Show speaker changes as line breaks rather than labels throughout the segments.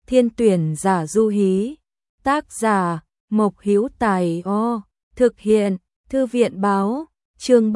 Thiên tuyển giả du hí. Tác giả Mộc Hữu Tài. Thực hiện Thư viện báo. Chương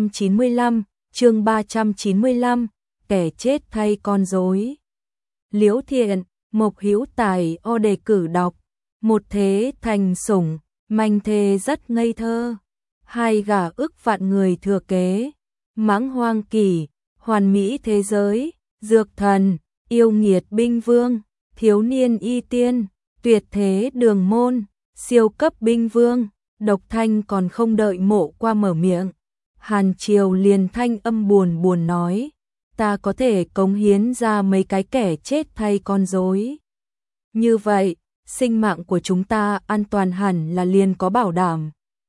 395, kẻ chết thay con rối. Liễu Thiện, Mộc Hữu Tài đề cử đọc. Một thế thành sủng, manh thê rất ngây thơ. Hai gả ức vạn người thừa kế. Mãng hoang kỷ, hoàn mỹ thế giới. Dược thần, yêu nghiệt binh vương. Thiếu niên y tiên, tuyệt thế đường môn. Siêu cấp binh vương. Độc Thanh còn không đợi Mộ Qua mở miệng, Hàn Triều liền thanh âm buồn buồn nói, ta có thể cống hiến ra mấy cái kẻ chết thay con rối. Như vậy, sinh mạng của chúng ta an toàn hẳn là liền có bảo đảm.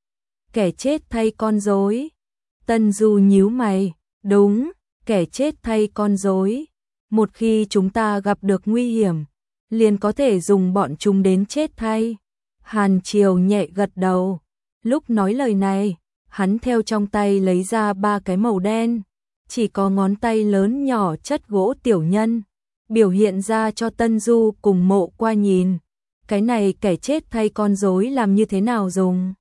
Kẻ chết thay con rối. Tân Du nhíu mày, đúng, kẻ chết thay con rối. Một khi chúng ta gặp được nguy hiểm, liền có thể dùng bọn chúng đến chết thay. Hàn Triều nhẹ gật đầu. Lúc nói lời này, hắn theo trong tay lấy ra 3 cái màu đen, chỉ có ngón tay lớn nhỏ chất gỗ tiểu nhân, biểu hiện ra cho Tân Du cùng Mộ Qua nhìn. Cái này kẻ chết thay con rối làm như thế nào dùng?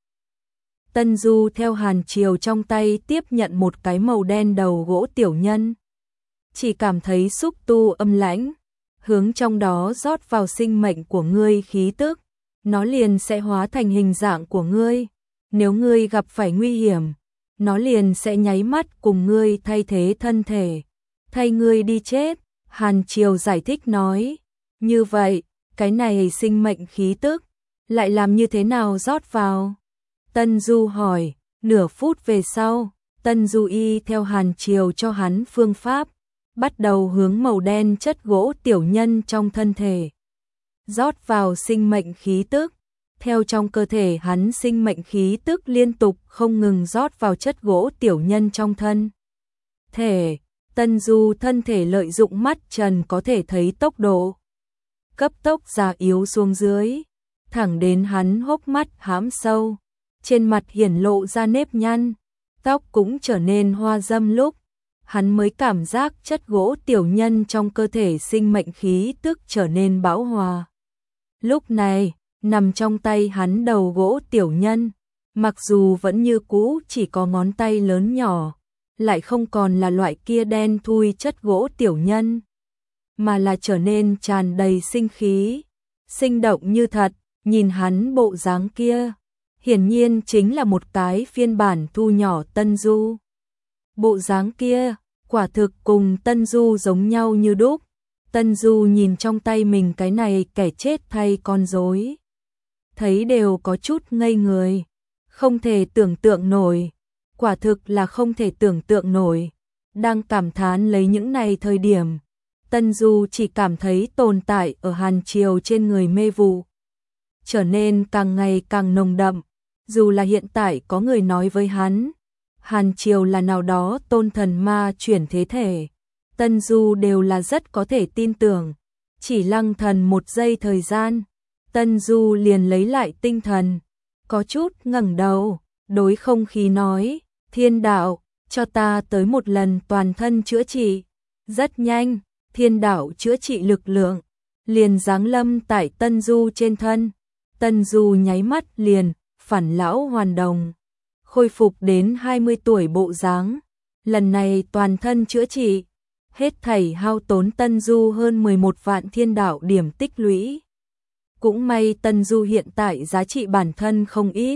Tân Du theo Hàn Triều trong tay tiếp nhận một cái màu đen đầu gỗ tiểu nhân. Chỉ cảm thấy xúc tu âm lãnh, hướng trong đó rót vào sinh mệnh của ngươi khí tức, nó liền sẽ hóa thành hình dạng của ngươi. Nếu ngươi gặp phải nguy hiểm, nó liền sẽ nháy mắt cùng ngươi thay thế thân thể, thay ngươi đi chết. Hàn Triều giải thích nói, như vậy, cái này sinh mệnh khí tức, lại làm như thế nào rót vào? Tân Du hỏi. Nửa phút về sau, Tân Du y theo Hàn Triều cho hắn phương pháp, bắt đầu hướng màu đen chất gỗ tiểu nhân trong thân thể rót vào sinh mệnh khí tức. Theo trong cơ thể hắn sinh mệnh khí tức liên tục không ngừng rót vào chất gỗ tiểu nhân trong thân thể. Tân Du thân thể lợi dụng mắt trần có thể thấy tốc độ cấp tốc già yếu xuống dưới, thẳng đến hắn hốc mắt hãm sâu, trên mặt hiển lộ ra nếp nhăn, tóc cũng trở nên hoa râm lúc hắn mới cảm giác chất gỗ tiểu nhân trong cơ thể sinh mệnh khí tức trở nên bão hòa. Lúc này, nằm trong tay hắn đầu gỗ tiểu nhân, mặc dù vẫn như cũ chỉ có ngón tay lớn nhỏ, lại không còn là loại kia đen thui chất gỗ tiểu nhân, mà là trở nên tràn đầy sinh khí, sinh động như thật. Nhìn hắn bộ dáng kia, hiển nhiên chính là một cái phiên bản thu nhỏ Tân Du. Bộ dáng kia, quả thực cùng Tân Du giống nhau như đúc. Tân Du nhìn trong tay mình cái này kẻ chết thay con rối, thấy đều có chút ngây người, không thể tưởng tượng nổi, quả thực là không thể tưởng tượng nổi. Đang cảm thán lấy những này thời điểm, Tân Du chỉ cảm thấy tồn tại ở Hàn Triều trên người mê vụ trở nên càng ngày càng nồng đậm. Dù là hiện tại có người nói với hắn, Hàn Triều là nào đó tôn thần ma chuyển thế thể, Tân Du đều là rất có thể tin tưởng. Chỉ lăng thần một giây thời gian, Tân Du liền lấy lại tinh thần, có chút ngẩng đầu, đối không khí nói, thiên đạo, cho ta tới một lần toàn thân chữa trị. Rất nhanh, thiên đạo chữa trị lực lượng liền giáng lâm tại Tân Du trên thân. Tân Du nháy mắt liền phản lão hoàn đồng, khôi phục đến 20 tuổi bộ dáng. Lần này toàn thân chữa trị, hết thảy hao tốn Tân Du hơn 11 vạn thiên đạo điểm tích lũy. Cũng may Tân Du hiện tại giá trị bản thân không ít,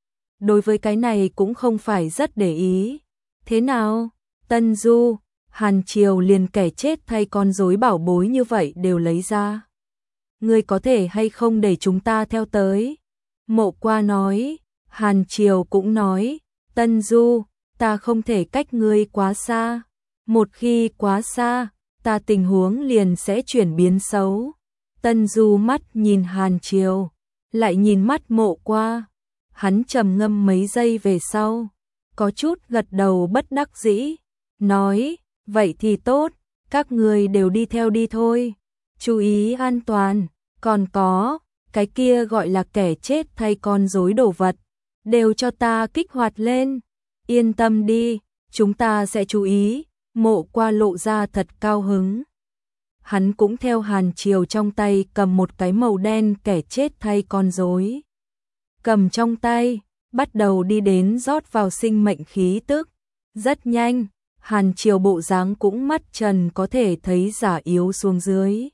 đối với cái này cũng không phải rất để ý. Thế nào, Tân Du? Hàn Triều liền kẻ chết thay con rối bảo bối như vậy đều lấy ra. Ngươi có thể hay không để chúng ta theo tới? Mộ Qua nói. Hàn Triều cũng nói, Tân Du, ta không thể cách ngươi quá xa. Một khi quá xa, ta tình huống liền sẽ chuyển biến xấu. Tân Du mắt nhìn Hàn Triều, lại nhìn mắt Mộ Qua. Hắn trầm ngâm mấy giây về sau, có chút gật đầu bất đắc dĩ, nói, vậy thì tốt, các ngươi đều đi theo đi thôi. Chú ý an toàn, còn có, cái kia gọi là kẻ chết thay con rối đồ vật, đều cho ta kích hoạt lên. Yên tâm đi, chúng ta sẽ chú ý. Mộ Qua lộ ra thật cao hứng. hắn cũng theo Hàn Triều trong tay cầm một cái màu đen kẻ chết thay con rối. Cầm trong tay, bắt đầu đi đến rót vào sinh mệnh khí tức. Rất nhanh, Hàn Triều bộ dáng cũng mắt trần có thể thấy giả yếu xuống dưới.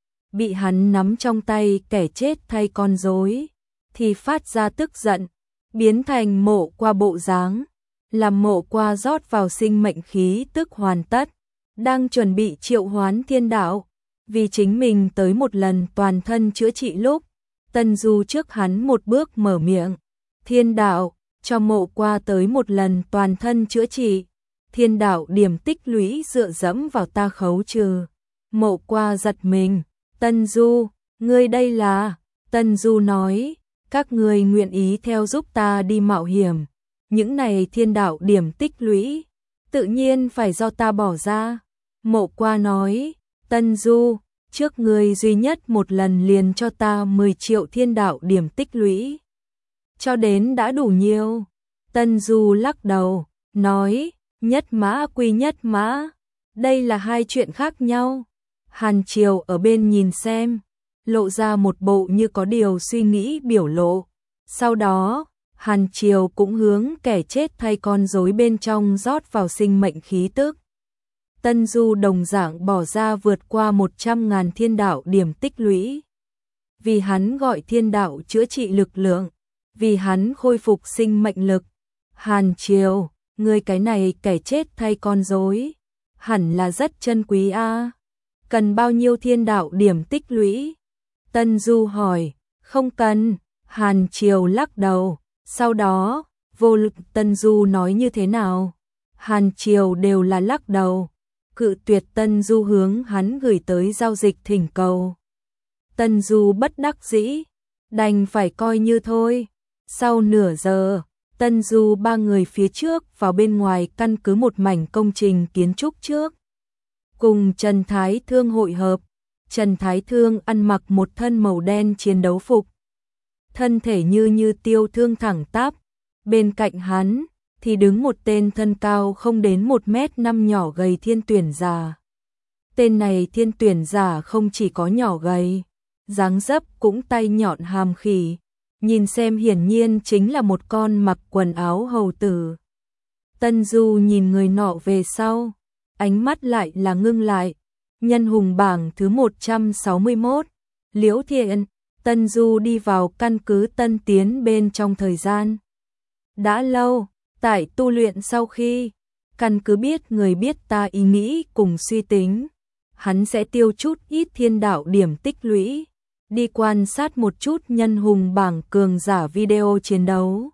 Bị hắn nắm trong tay kẻ chết thay con rối, thì phát ra tức giận, biến thành Mộ Qua bộ dáng, làm Mộ Qua rót vào sinh mệnh khí tức hoàn tất, đang chuẩn bị triệu hoán thiên đạo, vì chính mình tới một lần toàn thân chữa trị lúc, Tân Du trước hắn một bước mở miệng, thiên đạo, cho Mộ Qua tới một lần toàn thân chữa trị, thiên đạo điểm tích lũy dựa dẫm vào ta khấu trừ. Mộ Qua giật mình, Tân Du, ngươi đây là, Tân Du nói, các ngươi nguyện ý theo giúp ta đi mạo hiểm, những này thiên đạo điểm tích lũy, tự nhiên phải do ta bỏ ra. Mộ Qua nói, Tân Du, trước ngươi duy nhất một lần liền cho ta 10 triệu thiên đạo điểm tích lũy. Cho đến đã đủ nhiều. Tân Du lắc đầu, nói, nhất mã quy nhất mã, đây là hai chuyện khác nhau. Hàn Triều ở bên nhìn xem, lộ ra một bộ như có điều suy nghĩ biểu lộ. Sau đó, Hàn Triều cũng hướng kẻ chết thay con rối bên trong rót vào sinh mệnh khí tức. Tân Du đồng dạng bỏ ra vượt qua 100.000 thiên đạo điểm tích lũy. Vì hắn gọi thiên đạo chữa trị lực lượng, vì hắn khôi phục sinh mệnh lực. Hàn Triều, ngươi cái này kẻ chết thay con rối, hẳn là rất chân quý a. Cần bao nhiêu thiên đạo điểm tích lũy? Tân Du hỏi, không cần. Hàn Triều lắc đầu, sau đó, vô lực Tân Du nói như thế nào? Hàn Triều đều là lắc đầu, cự tuyệt Tân Du hướng hắn gửi tới giao dịch thỉnh cầu. Tân Du bất đắc dĩ, đành phải coi như thôi. Sau nửa giờ, Tân Du ba người phía trước vào bên ngoài căn cứ một mảnh công trình kiến trúc trước. Cùng Trần Thái Thương hội hợp, Trần Thái Thương ăn mặc một thân màu đen chiến đấu phục. Thân thể như tiêu thương thẳng tắp, bên cạnh hắn thì đứng một tên thân cao không đến 1m5 nhỏ gầy thiên tuyển giả. Tên này thiên tuyển giả không chỉ có nhỏ gầy, dáng dấp cũng tay nhọn hàm khỉ, nhìn xem hiển nhiên chính là một con mặc quần áo hầu tử. Tân Du nhìn người nọ về sau, ánh mắt lại là ngưng lại. Nhân hùng bảng thứ 161, Liễu Thiện. Tân Du đi vào căn cứ Tân Tiến bên trong thời gian đã lâu, tại tu luyện sau khi căn cứ biết người biết ta ý nghĩ cùng suy tính, hắn sẽ tiêu chút ít thiên đạo điểm tích lũy, đi quan sát một chút nhân hùng bảng cường giả video chiến đấu,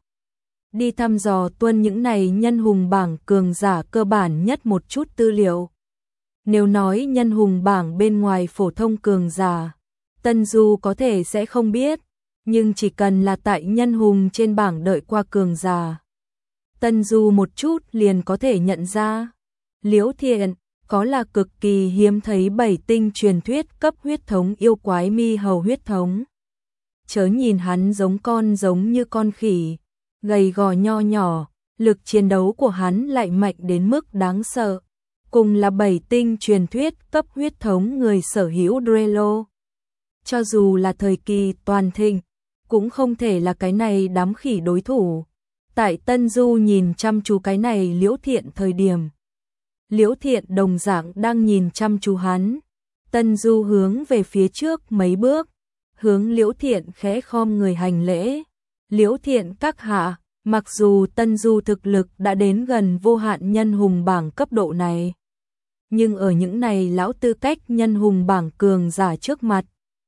đi thăm dò tuân những này nhân hùng bảng cường giả cơ bản nhất một chút tư liệu. Nếu nói nhân hùng bảng bên ngoài phổ thông cường giả, Tân Du có thể sẽ không biết, nhưng chỉ cần là tại nhân hùng trên bảng đợi qua cường giả, Tân Du một chút liền có thể nhận ra. Liễu Thiện có là cực kỳ hiếm thấy 7 tinh truyền thuyết cấp huyết thống yêu quái mi hầu huyết thống. Chớ nhìn hắn giống như con khỉ, gầy gò nho nhỏ, lực chiến đấu của hắn lại mạnh đến mức đáng sợ. Cùng là 7 tinh truyền thuyết cấp huyết thống người sở hữu Drelo. Cho dù là thời kỳ toàn thịnh, cũng không thể là cái này đám khỉ đối thủ. Tại Tân Du nhìn chăm chú cái này Liễu Thiện thời điểm, Liễu Thiện đồng dạng đang nhìn chăm chú hắn. Tân Du hướng về phía trước mấy bước, hướng Liễu Thiện khẽ khom người hành lễ. Liễu Thiện các hạ, mặc dù Tân Du thực lực đã đến gần vô hạn nhân hùng bảng cấp độ này, nhưng ở những này lão tư cách nhân hùng bảng cường giả trước mặt,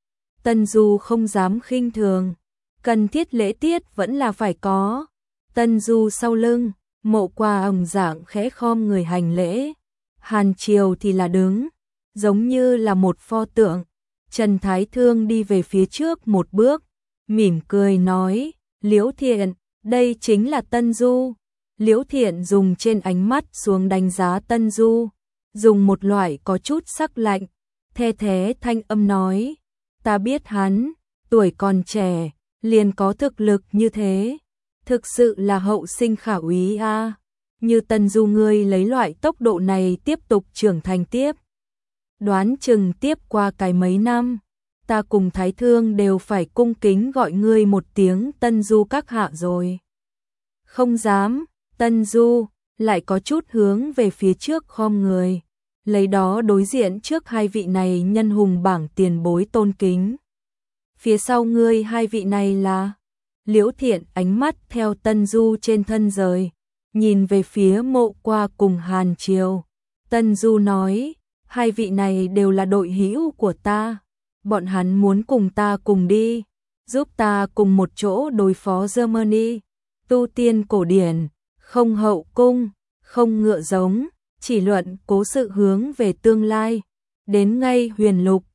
Tân Du không dám khinh thường, cần thiết lễ tiết vẫn là phải có. Tân Du sau lưng, Mộ Qua ồng dạng khẽ khom người hành lễ, Hàn Triều thì là đứng, giống như là một pho tượng. Trần Thái Thương đi về phía trước một bước, mỉm cười nói, Liễu Thiện, đây chính là Tân Du. Liễu Thiện dùng trên ánh mắt xuống đánh giá Tân Du, dùng một loại có chút sắc lạnh, the thế thanh âm nói, ta biết hắn, tuổi còn trẻ, liền có thực lực như thế, thực sự là hậu sinh khả úy a. Như Tân Du ngươi lấy loại tốc độ này tiếp tục trưởng thành tiếp, đoán chừng tiếp qua cái mấy năm, ta cùng Thái Thương đều phải cung kính gọi ngươi một tiếng Tân Du các hạ rồi. Không dám, Tân Du lại có chút hướng về phía trước khom người, lấy đó đối diện trước hai vị này nhân hùng bảng tiền bối tôn kính. Phía sau ngươi hai vị này là? Liễu Thiện ánh mắt theo Tân Du trên thân rời, nhìn về phía Mộ Qua cùng Hàn Triều. Tân Du nói, hai vị này đều là đội hữu của ta, bọn hắn muốn cùng ta cùng đi, giúp ta cùng một chỗ đối phó Germany. Tu tiên cổ điển, không hậu cung, không ngựa giống, chỉ luận cố sự hướng về tương lai. Đến ngay Huyền Lục,